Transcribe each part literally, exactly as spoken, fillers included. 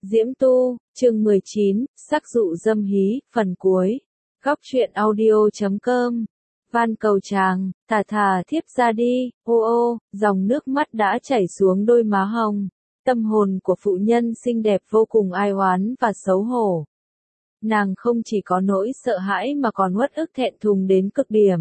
Diễm Tu, chương mười chín, sắc dụ dâm hí, phần cuối. Góc truyện audio chấm com. Van cầu chàng, thả thả thiếp ra đi, ô ô, dòng nước mắt đã chảy xuống đôi má hồng. Tâm hồn của phụ nhân xinh đẹp vô cùng ai oán và xấu hổ. Nàng không chỉ có nỗi sợ hãi mà còn uất ức thẹn thùng đến cực điểm.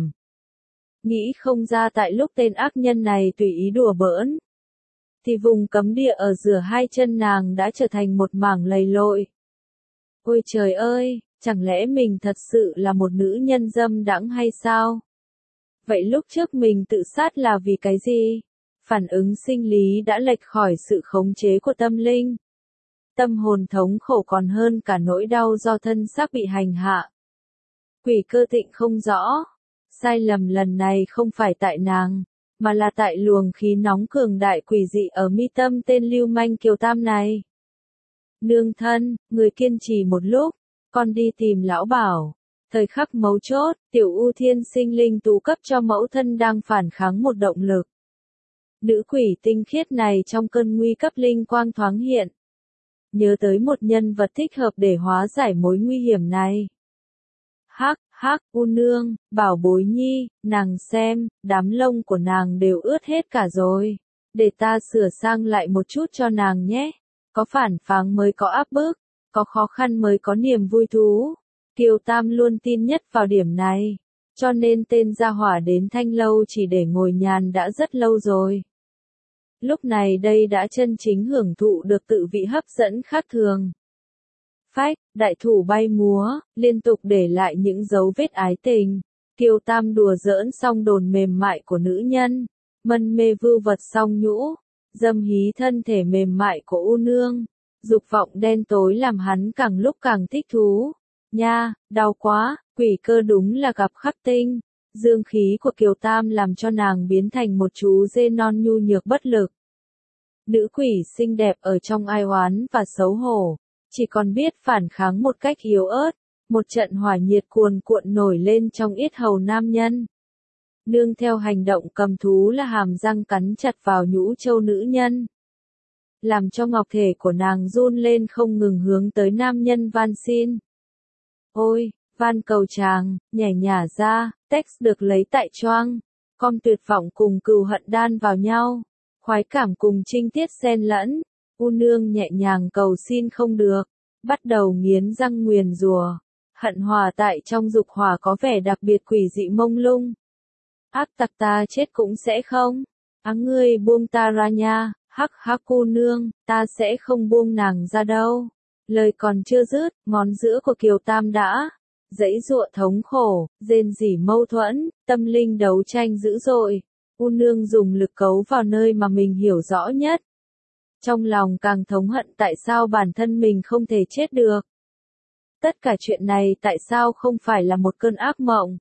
Nghĩ không ra tại lúc tên ác nhân này tùy ý đùa bỡn, thì vùng cấm địa ở giữa hai chân nàng đã trở thành một mảng lầy lội. Ôi trời ơi, chẳng lẽ mình thật sự là một nữ nhân dâm đãng hay sao? Vậy lúc trước mình tự sát là vì cái gì? Phản ứng sinh lý đã lệch khỏi sự khống chế của tâm linh. Tâm hồn thống khổ còn hơn cả nỗi đau do thân xác bị hành hạ. Quỷ cơ tịnh không rõ. Sai lầm lần này không phải tại nàng, mà là tại luồng khí nóng cường đại quỷ dị ở mi tâm tên lưu manh Kiều Tam này. Nương thân, người kiên trì một lúc, con đi tìm lão Bảo. Thời khắc mấu chốt, tiểu U Thiên sinh linh tú cấp cho mẫu thân đang phản kháng một động lực. Nữ quỷ tinh khiết này trong cơn nguy cấp linh quang thoáng hiện. Nhớ tới một nhân vật thích hợp để hóa giải mối nguy hiểm này. Hắc, hắc, U nương, Bảo bối nhi, nàng xem, đám lông của nàng đều ướt hết cả rồi. Để ta sửa sang lại một chút cho nàng nhé. Có phản pháng mới có áp bức, có khó khăn mới có niềm vui thú. Kiều Tam luôn tin nhất vào điểm này, cho nên tên gia hỏa đến Thanh Lâu chỉ để ngồi nhàn đã rất lâu rồi. Lúc này đây đã chân chính hưởng thụ được tự vị hấp dẫn khác thường. Phách, đại thủ bay múa, liên tục để lại những dấu vết ái tình. Kiều Tam đùa giỡn xong đồn mềm mại của nữ nhân, mân mê vưu vật song nhũ, dâm hí thân thể mềm mại của U nương. Dục vọng đen tối làm hắn càng lúc càng thích thú. Nha, đau quá, quỷ cơ đúng là gặp khắc tinh. Dương khí của Kiều Tam làm cho nàng biến thành một chú dê non nhu nhược bất lực. Nữ quỷ xinh đẹp ở trong ai oán và xấu hổ, chỉ còn biết phản kháng một cách yếu ớt, một trận hỏa nhiệt cuồn cuộn nổi lên trong yết hầu nam nhân. Nương theo hành động cầm thú là hàm răng cắn chặt vào nhũ châu nữ nhân, làm cho ngọc thể của nàng run lên không ngừng hướng tới nam nhân van xin. Ôi, van cầu chàng, nhảy nhả ra, text được lấy tại choang, com tuyệt vọng cùng cừu hận đan vào nhau, khoái cảm cùng trinh tiết xen lẫn, U nương nhẹ nhàng cầu xin không được, bắt đầu nghiến răng nguyền rủa, hận hòa tại trong dục hỏa có vẻ đặc biệt quỷ dị mông lung. Ác tặc ta chết cũng sẽ không, á ngươi buông ta ra nha, hắc hắc cô nương, ta sẽ không buông nàng ra đâu. Lời còn chưa dứt, ngón giữa của Kiều Tam đã giãy giụa thống khổ, rên rỉ mâu thuẫn, tâm linh đấu tranh dữ dội. U nương dùng lực cấu vào nơi mà mình hiểu rõ nhất. Trong lòng càng thống hận tại sao bản thân mình không thể chết được. Tất cả chuyện này tại sao không phải là một cơn ác mộng?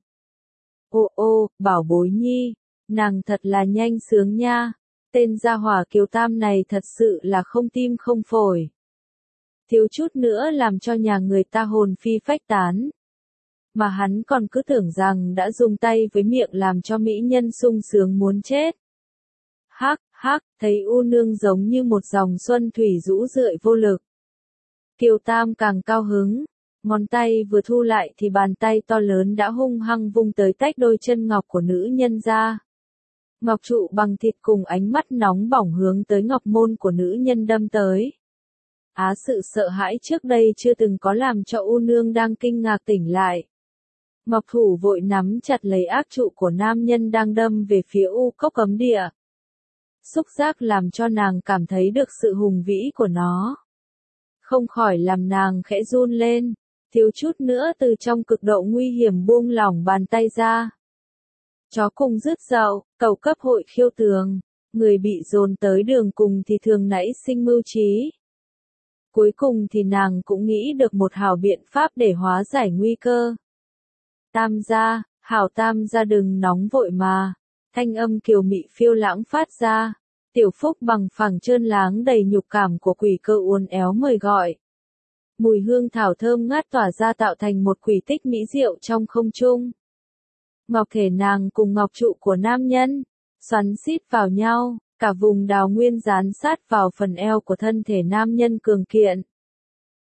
Ô ô, Bảo bối nhi, nàng thật là nhanh sướng nha. Tên gia hỏa Kiều Tam này thật sự là không tim không phổi. Thiếu chút nữa làm cho nhà người ta hồn phi phách tán. Mà hắn còn cứ tưởng rằng đã dùng tay với miệng làm cho mỹ nhân sung sướng muốn chết. Hắc, hắc, thấy U nương giống như một dòng xuân thủy rũ rượi vô lực. Kiều Tam càng cao hứng, ngón tay vừa thu lại thì bàn tay to lớn đã hung hăng vung tới tách đôi chân ngọc của nữ nhân ra. Ngọc trụ bằng thịt cùng ánh mắt nóng bỏng hướng tới ngọc môn của nữ nhân đâm tới. Á sự sợ hãi trước đây chưa từng có làm cho U nương đang kinh ngạc tỉnh lại. Ngọc thủ vội nắm chặt lấy ác trụ của nam nhân đang đâm về phía U cốc cấm địa. Xúc giác làm cho nàng cảm thấy được sự hùng vĩ của nó. Không khỏi làm nàng khẽ run lên, thiếu chút nữa từ trong cực độ nguy hiểm buông lỏng bàn tay ra. Chó cùng rứt dậu, cầu cấp hội khiêu tường, người bị dồn tới đường cùng thì thường nảy sinh mưu trí. Cuối cùng thì nàng cũng nghĩ được một hảo biện pháp để hóa giải nguy cơ. Tam gia, hảo Tam gia đừng nóng vội mà. Thanh âm kiều mị phiêu lãng phát ra. Tiểu Phúc bằng phẳng trơn láng đầy nhục cảm của quỷ cơ uốn éo mời gọi. Mùi hương thảo thơm ngát tỏa ra tạo thành một quỷ tích mỹ diệu trong không trung. Ngọc thể nàng cùng ngọc trụ của nam nhân, xoắn xít vào nhau, cả vùng đào nguyên dán sát vào phần eo của thân thể nam nhân cường kiện.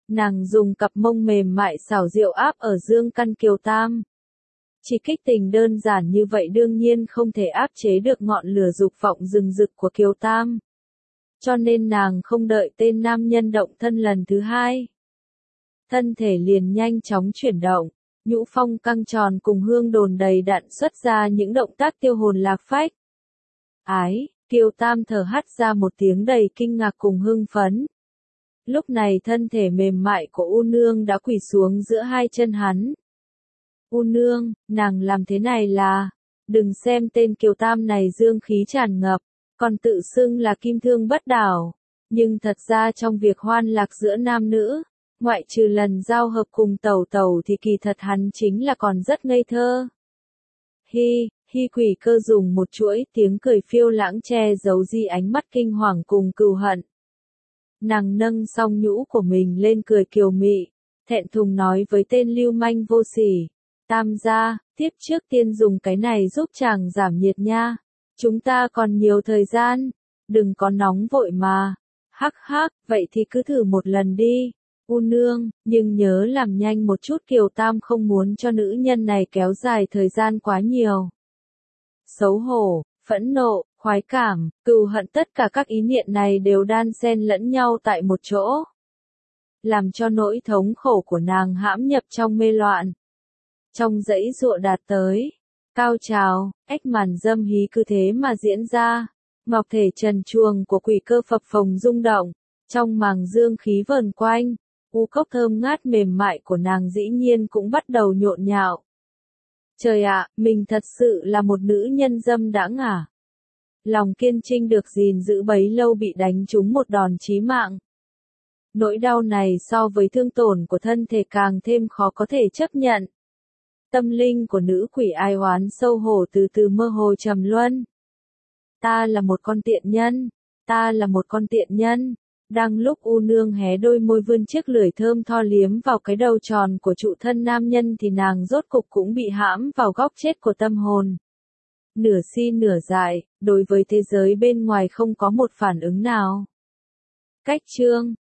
Nàng dùng cặp mông mềm mại xảo diệu áp ở dương căn Kiều Tam. Chỉ kích tình đơn giản như vậy đương nhiên không thể áp chế được ngọn lửa dục vọng rừng rực của Kiều Tam. Cho nên nàng không đợi tên nam nhân động thân lần thứ hai. Thân thể liền nhanh chóng chuyển động, nhũ phong căng tròn cùng hương đồn đầy đặn xuất ra những động tác tiêu hồn lạc phách. Ái, Kiều Tam thở hắt ra một tiếng đầy kinh ngạc cùng hưng phấn. Lúc này thân thể mềm mại của U Nương đã quỳ xuống giữa hai chân hắn. U Nương, nàng làm thế này là, đừng xem tên Kiều Tam này dương khí tràn ngập, còn tự xưng là kim thương bất đảo, nhưng thật ra trong việc hoan lạc giữa nam nữ, ngoại trừ lần giao hợp cùng tẩu tẩu thì kỳ thật hắn chính là còn rất ngây thơ. Hi, Hi Quỷ Cơ dùng một chuỗi tiếng cười phiêu lãng che giấu di ánh mắt kinh hoàng cùng cừu hận. Nàng nâng song nhũ của mình lên cười kiều mị, thẹn thùng nói với tên lưu manh vô sỉ, Tam gia, tiếp trước tiên dùng cái này giúp chàng giảm nhiệt nha, chúng ta còn nhiều thời gian, đừng có nóng vội mà, hắc hắc, vậy thì cứ thử một lần đi, U Nương, nhưng nhớ làm nhanh một chút Kiều Tam không muốn cho nữ nhân này kéo dài thời gian quá nhiều. Xấu hổ, phẫn nộ, khoái cảm, cừu hận tất cả các ý niệm này đều đan xen lẫn nhau tại một chỗ. Làm cho nỗi thống khổ của nàng hãm nhập trong mê loạn. Trong dãy dụa đạt tới, cao trào, ếch màn dâm hí cứ thế mà diễn ra. Ngọc thể trần truồng của Quỷ Cơ phập phồng rung động, trong màng dương khí vờn quanh, u cốc thơm ngát mềm mại của nàng dĩ nhiên cũng bắt đầu nhộn nhạo. Trời ạ, mình thật sự là một nữ nhân dâm đãng à? Lòng kiên trinh được gìn giữ bấy lâu bị đánh trúng một đòn chí mạng. Nỗi đau này so với thương tổn của thân thể càng thêm khó có thể chấp nhận. Tâm linh của nữ quỷ ai oán sâu hổ từ từ mơ hồ trầm luân. Ta là một con tiện nhân, ta là một con tiện nhân. Đang lúc U Nương hé đôi môi vươn chiếc lưỡi thơm tho liếm vào cái đầu tròn của trụ thân nam nhân thì nàng rốt cục cũng bị hãm vào góc chết của tâm hồn. Nửa si nửa dại, đối với thế giới bên ngoài không có một phản ứng nào. Cách chương